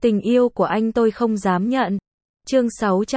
Tình yêu của anh tôi không dám nhận. Chương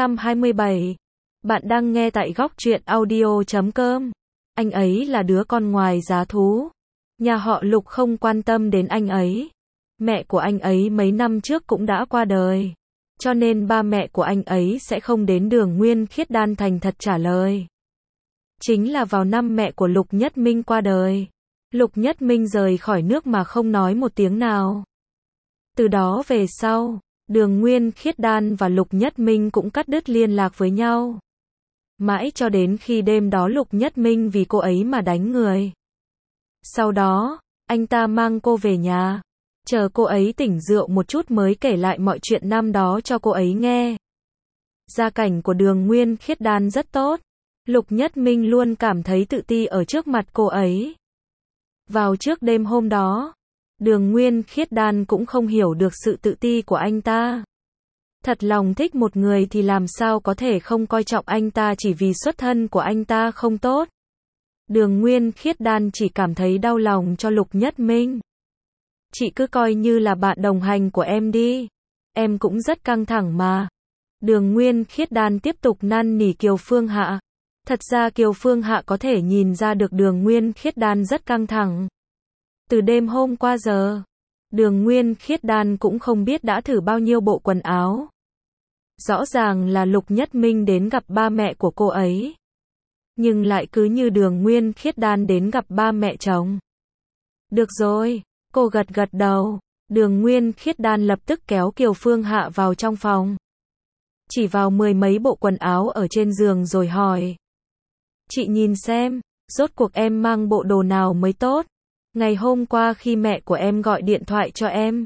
627. Bạn đang nghe tại góc truyện audio.com. Anh ấy là đứa con ngoài giá thú. Nhà họ Lục không quan tâm đến anh ấy. Mẹ của anh ấy mấy năm trước cũng đã qua đời. Cho nên ba mẹ của anh ấy sẽ không đến Đường Nguyên Khiết Đan thành thật trả lời. Chính là vào năm mẹ của Lục Nhất Minh qua đời. Lục Nhất Minh rời khỏi nước mà không nói một tiếng nào. Từ đó về sau, Đường Nguyên Khiết Đan và Lục Nhất Minh cũng cắt đứt liên lạc với nhau. Mãi cho đến khi đêm đó Lục Nhất Minh vì cô ấy mà đánh người. Sau đó, anh ta mang cô về nhà, chờ cô ấy tỉnh rượu một chút mới kể lại mọi chuyện năm đó cho cô ấy nghe. Gia cảnh của Đường Nguyên Khiết Đan rất tốt. Lục Nhất Minh luôn cảm thấy tự ti ở trước mặt cô ấy. Vào trước đêm hôm đó, Đường Nguyên Khiết Đan cũng không hiểu được sự tự ti của anh ta. Thật lòng thích một người thì làm sao có thể không coi trọng anh ta chỉ vì xuất thân của anh ta không tốt. Đường Nguyên Khiết Đan chỉ cảm thấy đau lòng cho Lục Nhất Minh. Chị cứ coi như là bạn đồng hành của em đi. Em cũng rất căng thẳng mà. Đường Nguyên Khiết Đan tiếp tục năn nỉ Kiều Phương Hạ. Thật ra Kiều Phương Hạ có thể nhìn ra được Đường Nguyên Khiết Đan rất căng thẳng. Từ đêm hôm qua giờ, Đường Nguyên Khiết Đan cũng không biết đã thử bao nhiêu bộ quần áo. Rõ ràng là Lục Nhất Minh đến gặp ba mẹ của cô ấy. Nhưng lại cứ như Đường Nguyên Khiết Đan đến gặp ba mẹ chồng. Được rồi, cô gật gật đầu. Đường Nguyên Khiết Đan lập tức kéo Kiều Phương Hạ vào trong phòng. Chỉ vào mười mấy bộ quần áo ở trên giường rồi hỏi. Chị nhìn xem, rốt cuộc em mang bộ đồ nào mới tốt? Ngày hôm qua khi mẹ của em gọi điện thoại cho em.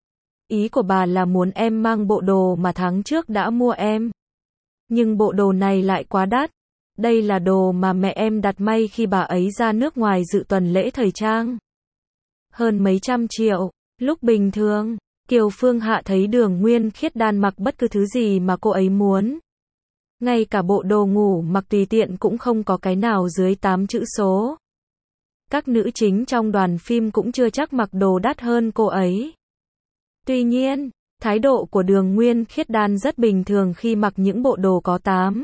Ý của bà là muốn em mang bộ đồ mà tháng trước đã mua em. Nhưng bộ đồ này lại quá đắt. Đây là đồ mà mẹ em đặt may khi bà ấy ra nước ngoài dự tuần lễ thời trang. Hơn mấy trăm triệu. Lúc bình thường, Kiều Phương Hạ thấy Đường Nguyên Khiết Đan mặc bất cứ thứ gì mà cô ấy muốn. Ngay cả bộ đồ ngủ mặc tùy tiện cũng không có cái nào dưới 8 chữ số. Các nữ chính trong đoàn phim cũng chưa chắc mặc đồ đắt hơn cô ấy. Tuy nhiên, thái độ của Đường Nguyên Khiết Đan rất bình thường khi mặc những bộ đồ có 8,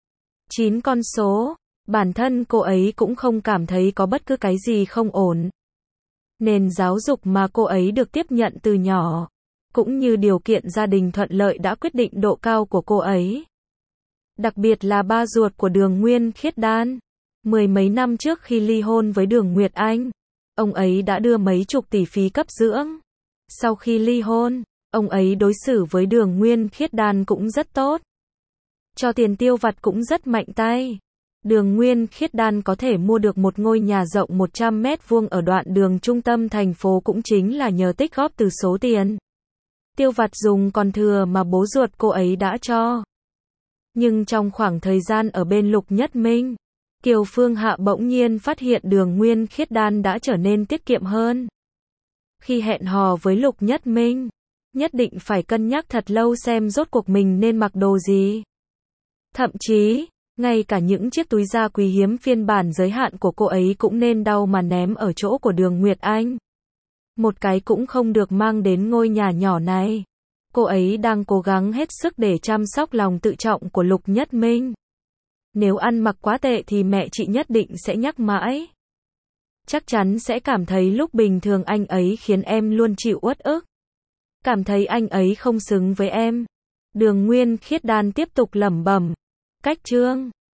9 con số. Bản thân cô ấy cũng không cảm thấy có bất cứ cái gì không ổn. Nền giáo dục mà cô ấy được tiếp nhận từ nhỏ, cũng như điều kiện gia đình thuận lợi đã quyết định độ cao của cô ấy. Đặc biệt là ba ruột của Đường Nguyên Khiết Đan. Mười mấy năm trước khi ly hôn với Đường Nguyệt Anh, ông ấy đã đưa mấy chục tỷ phí cấp dưỡng. Sau khi ly hôn, ông ấy đối xử với Đường Nguyên Khiết Đan cũng rất tốt. Cho tiền tiêu vặt cũng rất mạnh tay. Đường Nguyên Khiết Đan có thể mua được một ngôi nhà rộng 100 mét vuông ở đoạn đường trung tâm thành phố cũng chính là nhờ tích góp từ số tiền tiêu vặt dùng còn thừa mà bố ruột cô ấy đã cho. Nhưng trong khoảng thời gian ở bên Lục Nhất Minh, Kiều Phương Hạ bỗng nhiên phát hiện Đường Nguyên Khiết Đan đã trở nên tiết kiệm hơn. Khi hẹn hò với Lục Nhất Minh, nhất định phải cân nhắc thật lâu xem rốt cuộc mình nên mặc đồ gì. Thậm chí, ngay cả những chiếc túi da quý hiếm phiên bản giới hạn của cô ấy cũng nên đau mà ném ở chỗ của Đường Nguyệt Anh. Một cái cũng không được mang đến ngôi nhà nhỏ này. Cô ấy đang cố gắng hết sức để chăm sóc lòng tự trọng của Lục Nhất Minh. Nếu ăn mặc quá tệ thì mẹ chị nhất định sẽ nhắc mãi. Chắc chắn sẽ cảm thấy lúc bình thường anh ấy khiến em luôn chịu uất ức. Cảm thấy anh ấy không xứng với em. Đường Nguyên Khiết Đan tiếp tục lẩm bẩm. Cách chương